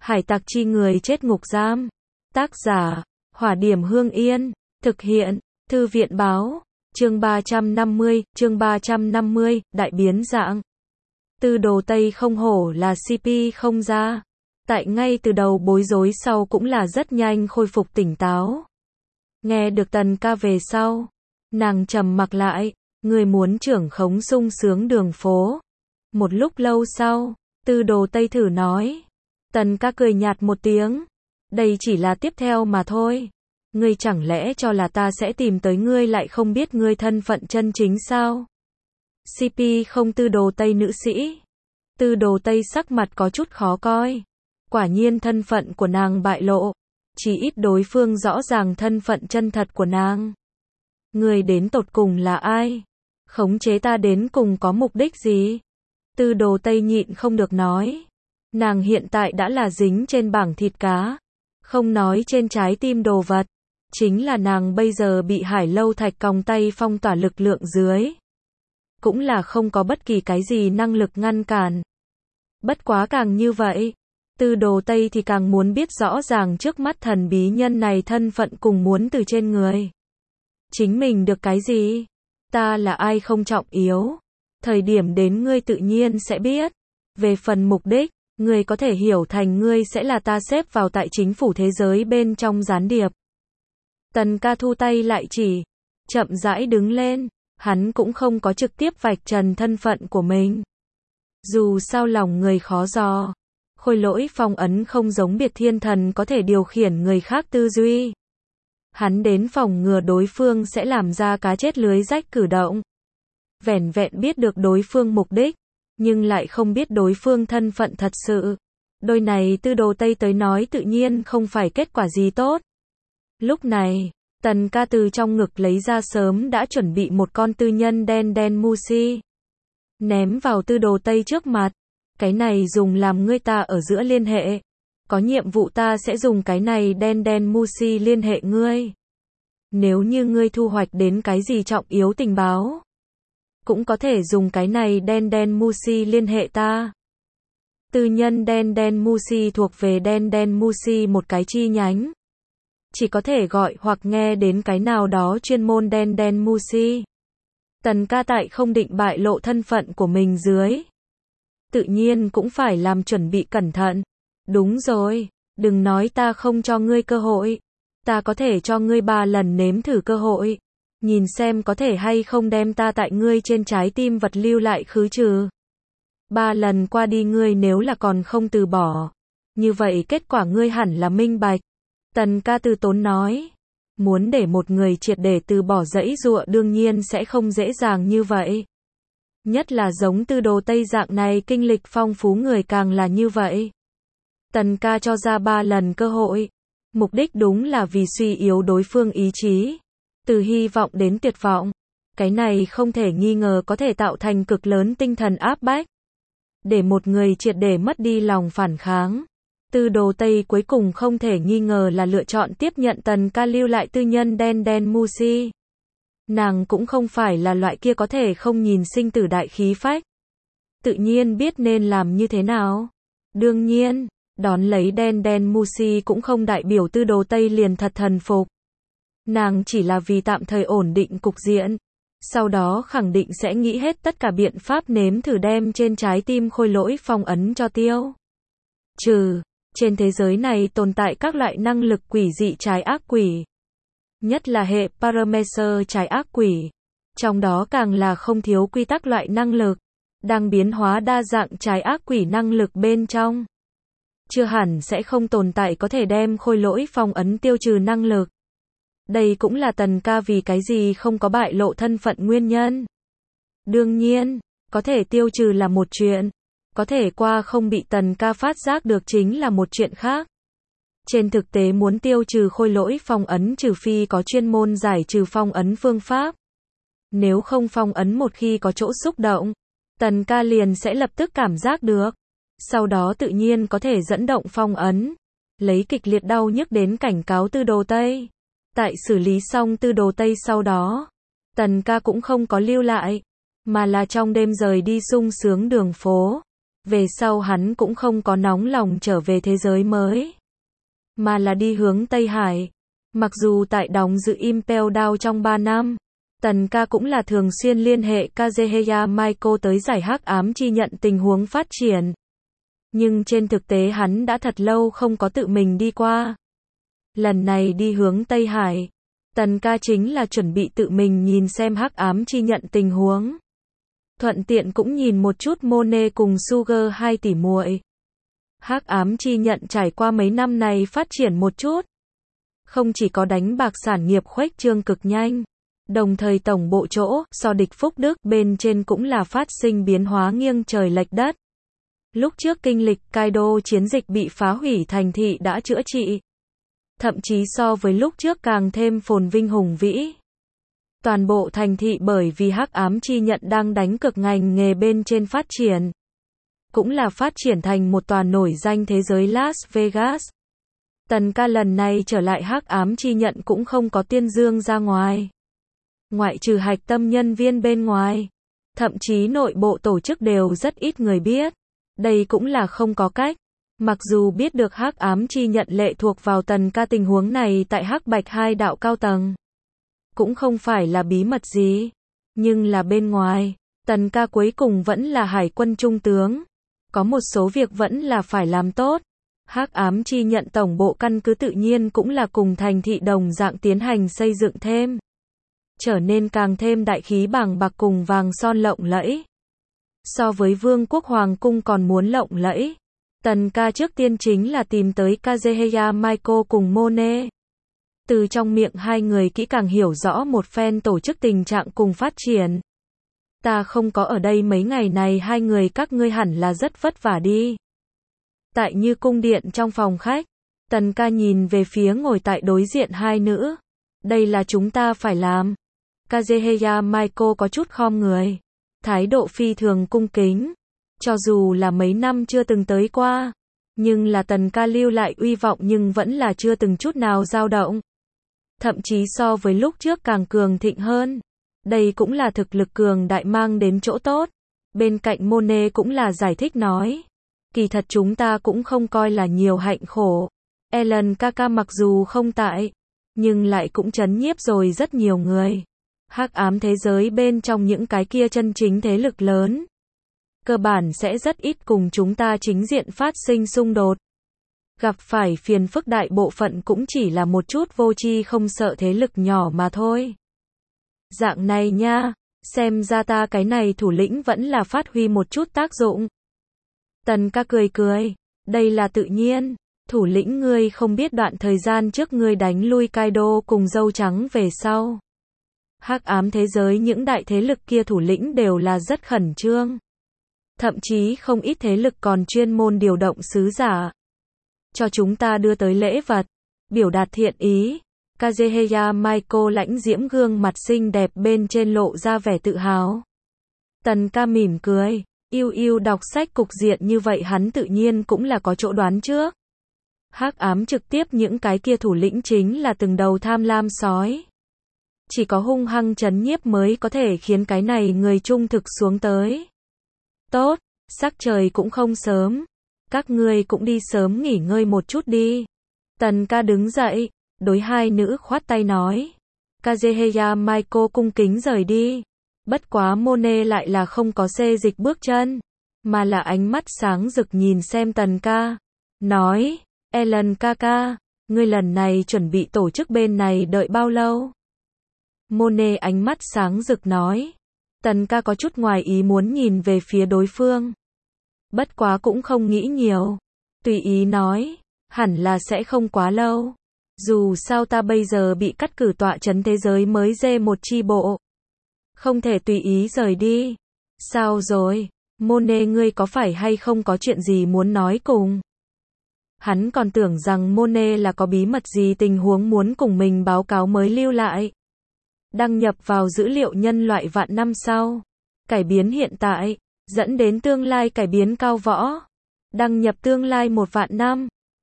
Hải tặc chi người chết ngục giam. Tác giả, Hỏa Điểm Hương Yên. Thực hiện, Thư viện báo. Chương 350, Đại biến dạng. Tư Đồ Tây không hổ là CP không ra. Tại ngay từ đầu bối rối sau cũng là rất nhanh khôi phục tỉnh táo. Nghe được Tần ca về sau, nàng trầm mặc lại, người muốn trưởng khống sung sướng đường phố. Một lúc lâu sau, Tư Đồ Tây thử nói. Tần ca cười nhạt một tiếng. Đây chỉ là tiếp theo mà thôi. Ngươi chẳng lẽ cho là ta sẽ tìm tới ngươi lại không biết ngươi thân phận chân chính sao? CP không Tư Đồ Tây nữ sĩ. Tư Đồ Tây sắc mặt có chút khó coi. Quả nhiên thân phận của nàng bại lộ. Chỉ ít đối phương rõ ràng thân phận chân thật của nàng. Ngươi đến tột cùng là ai? Khống chế ta đến cùng có mục đích gì? Tư Đồ Tây nhịn không được nói. Nàng hiện tại đã là dính trên bảng thịt cá. Không nói trên trái tim đồ vật. Chính là nàng bây giờ bị Hải Lâu Thạch còng tay phong tỏa lực lượng dưới. Cũng là không có bất kỳ cái gì năng lực ngăn cản. Bất quá càng như vậy, Tư Đồ Tây thì càng muốn biết rõ ràng trước mắt thần bí nhân này thân phận cùng muốn từ trên người. Chính mình được cái gì? Ta là ai không trọng yếu. Thời điểm đến ngươi tự nhiên sẽ biết. Về phần mục đích, ngươi có thể hiểu thành ngươi sẽ là ta xếp vào tại chính phủ thế giới bên trong gián điệp. Tần ca thu tay lại chỉ, chậm rãi đứng lên, hắn cũng không có trực tiếp vạch trần thân phận của mình. Dù sao lòng người khó dò, khôi lỗi phong ấn không giống biệt thiên thần có thể điều khiển người khác tư duy. Hắn đến phòng ngừa đối phương sẽ làm ra cá chết lưới rách cử động. Vẻn vẹn biết được đối phương mục đích, nhưng lại không biết đối phương thân phận thật sự. Đôi này Tư Đồ Tây tới nói tự nhiên không phải kết quả gì tốt. Lúc này, Tần ca từ trong ngực lấy ra sớm đã chuẩn bị một con tư nhân đen đen Musi. Ném vào Tư Đồ Tây trước mặt. Cái này dùng làm ngươi ta ở giữa liên hệ. Có nhiệm vụ ta sẽ dùng cái này đen đen Musi liên hệ ngươi. Nếu như ngươi thu hoạch đến cái gì trọng yếu tình báo, cũng có thể dùng cái này đen đen Musi liên hệ ta. Tư nhân đen đen Musi thuộc về đen đen Musi một cái chi nhánh. Chỉ có thể gọi hoặc nghe đến cái nào đó chuyên môn đen đen Musi. Tần ca tại không định bại lộ thân phận của mình dưới. Tự nhiên cũng phải làm chuẩn bị cẩn thận. Đúng rồi, đừng nói ta không cho ngươi cơ hội. Ta có thể cho ngươi 3 lần nếm thử cơ hội. Nhìn xem có thể hay không đem ta tại ngươi trên trái tim vật lưu lại khứ trừ. 3 lần qua đi ngươi nếu là còn không từ bỏ. Như vậy kết quả ngươi hẳn là minh bạch. Tần ca từ tốn nói. Muốn để một người triệt để từ bỏ dãy dụa đương nhiên sẽ không dễ dàng như vậy. Nhất là giống Tư Đồ Tây dạng này kinh lịch phong phú người càng là như vậy. Tần ca cho ra 3 lần cơ hội. Mục đích đúng là vì suy yếu đối phương ý chí. Từ hy vọng đến tuyệt vọng. Cái này không thể nghi ngờ có thể tạo thành cực lớn tinh thần áp bách. Để một người triệt để mất đi lòng phản kháng. Tư Đồ Tây cuối cùng không thể nghi ngờ là lựa chọn tiếp nhận Tần ca lưu lại tư nhân đen đen Musi. Nàng cũng không phải là loại kia có thể không nhìn sinh tử đại khí phách. Tự nhiên biết nên làm như thế nào. Đương nhiên, đón lấy đen đen Musi cũng không đại biểu Tư Đồ Tây liền thật thần phục. Nàng chỉ là vì tạm thời ổn định cục diện. Sau đó khẳng định sẽ nghĩ hết tất cả biện pháp nếm thử đem trên trái tim khôi lỗi phong ấn cho tiêu. Trên thế giới này tồn tại các loại năng lực quỷ dị trái ác quỷ. Nhất là hệ Paramecer trái ác quỷ. Trong đó càng là không thiếu quy tắc loại năng lực. Đang biến hóa đa dạng trái ác quỷ năng lực bên trong. Chưa hẳn sẽ không tồn tại có thể đem khôi lỗi phong ấn tiêu trừ năng lực. Đây cũng là Tần ca vì cái gì không có bại lộ thân phận nguyên nhân. Đương nhiên, có thể tiêu trừ là một chuyện. Có thể qua không bị Tần ca phát giác được chính là một chuyện khác. Trên thực tế muốn tiêu trừ khôi lỗi phong ấn trừ phi có chuyên môn giải trừ phong ấn phương pháp. Nếu không phong ấn một khi có chỗ xúc động, Tần ca liền sẽ lập tức cảm giác được. Sau đó tự nhiên có thể dẫn động phong ấn. Lấy kịch liệt đau nhức đến cảnh cáo Tư Đồ Tây. Tại xử lý xong Tư Đồ Tây sau đó, Tần ca cũng không có lưu lại. Mà là trong đêm rời đi sung sướng đường phố. Về sau hắn cũng không có nóng lòng trở về thế giới mới, mà là đi hướng Tây Hải. Mặc dù tại đóng giữ Impel Down trong 3 năm, Tần ca cũng là thường xuyên liên hệ Kazuhaya Maiko tới giải hắc ám chi nhận tình huống phát triển. Nhưng trên thực tế hắn đã thật lâu không có tự mình đi qua. Lần này đi hướng Tây Hải, Tần ca chính là chuẩn bị tự mình nhìn xem hắc ám chi nhận tình huống. Thuận tiện cũng nhìn một chút Mone cùng Sugar hai tỷ muội. Hắc ám chi nhận trải qua mấy năm này phát triển một chút. Không chỉ có đánh bạc sản nghiệp khuếch trương cực nhanh, đồng thời tổng bộ chỗ, so địch Phúc Đức bên trên cũng là phát sinh biến hóa nghiêng trời lệch đất. Lúc trước kinh lịch Kaido chiến dịch bị phá hủy thành thị đã chữa trị. Thậm chí so với lúc trước càng thêm phồn vinh hùng vĩ. Toàn bộ thành thị bởi vì hắc ám chi nhận đang đánh cực ngành nghề bên trên phát triển. Cũng là phát triển thành một tòa nổi danh thế giới Las Vegas. Tần ca lần này trở lại hắc ám chi nhận cũng không có tuyên dương ra ngoài. Ngoại trừ hạch tâm nhân viên bên ngoài. Thậm chí nội bộ tổ chức đều rất ít người biết. Đây cũng là không có cách. Mặc dù biết được hắc ám chi nhận lệ thuộc vào tần ca tình huống này tại hắc bạch hai đạo cao tầng. Cũng không phải là bí mật gì. Nhưng là bên ngoài, tần ca cuối cùng vẫn là hải quân trung tướng. Có một số việc vẫn là phải làm tốt. Hắc ám chi nhận tổng bộ căn cứ tự nhiên cũng là cùng thành thị đồng dạng tiến hành xây dựng thêm. Trở nên càng thêm đại khí bàng bạc cùng vàng son lộng lẫy. So với vương quốc hoàng cung còn muốn lộng lẫy. Tần ca trước tiên chính là tìm tới Kazuhaya Maiko cùng Mone. Từ trong miệng hai người kỹ càng hiểu rõ một phen tổ chức tình trạng cùng phát triển. Ta không có ở đây mấy ngày này hai người các ngươi hẳn là rất vất vả đi. Tại như cung điện trong phòng khách, tần ca nhìn về phía ngồi tại đối diện hai nữ. Đây là chúng ta phải làm. Kazuhaya Maiko có chút khom người. Thái độ phi thường cung kính. Cho dù là mấy năm chưa từng tới qua. Nhưng là tần ca lưu lại uy vọng nhưng vẫn là chưa từng chút nào dao động. Thậm chí so với lúc trước càng cường thịnh hơn. Đây cũng là thực lực cường đại mang đến chỗ tốt. Bên cạnh Mone cũng là giải thích nói. Kỳ thật chúng ta cũng không coi là nhiều hạnh khổ. Ellen Kaka mặc dù không tại, nhưng lại cũng trấn nhiếp rồi rất nhiều người. Hắc ám thế giới bên trong những cái kia chân chính thế lực lớn. Cơ bản sẽ rất ít cùng chúng ta chính diện phát sinh xung đột. Gặp phải phiền phức đại bộ phận cũng chỉ là một chút vô tri không sợ thế lực nhỏ mà thôi. Dạng này nha, xem ra ta cái này thủ lĩnh vẫn là phát huy một chút tác dụng. Tần ca cười cười, đây là tự nhiên, thủ lĩnh ngươi không biết đoạn thời gian trước ngươi đánh lui Kaido cùng dâu trắng về sau. Hắc ám thế giới những đại thế lực kia thủ lĩnh đều là rất khẩn trương. Thậm chí không ít thế lực còn chuyên môn điều động sứ giả. Cho chúng ta đưa tới lễ vật, biểu đạt thiện ý. Kazuhaya Maiko lãnh diễm gương mặt xinh đẹp bên trên lộ ra vẻ tự hào. Tần ca mỉm cười, yêu đọc sách cục diện như vậy hắn tự nhiên cũng là có chỗ đoán trước. Hắc ám trực tiếp những cái kia thủ lĩnh chính là từng đầu tham lam sói. Chỉ có hung hăng trấn nhiếp mới có thể khiến cái này người trung thực xuống tới. Tốt, sắc trời cũng không sớm. Các ngươi cũng đi sớm nghỉ ngơi một chút đi. Tần ca đứng dậy, đối hai nữ khoát tay nói. Kazuhaya Maiko cung kính rời đi. Bất quá Mone lại là không có xê dịch bước chân, mà là ánh mắt sáng rực nhìn xem tần ca. Nói, Ellen Kaka, ngươi lần này chuẩn bị tổ chức bên này đợi bao lâu? Mone ánh mắt sáng rực nói. Tần ca có chút ngoài ý muốn nhìn về phía đối phương. Bất quá cũng không nghĩ nhiều. Tùy ý nói, hẳn là sẽ không quá lâu. Dù sao ta bây giờ bị cắt cử tọa trấn thế giới mới dê một chi bộ. Không thể tùy ý rời đi. Sao rồi? Mone ngươi có phải hay không có chuyện gì muốn nói cùng? Hắn còn tưởng rằng Mone là có bí mật gì tình huống muốn cùng mình báo cáo mới lưu lại. Đăng nhập vào dữ liệu nhân loại vạn năm sau. Cải biến hiện tại, dẫn đến tương lai cải biến cao võ. Đăng nhập tương lai 1 vạn năm.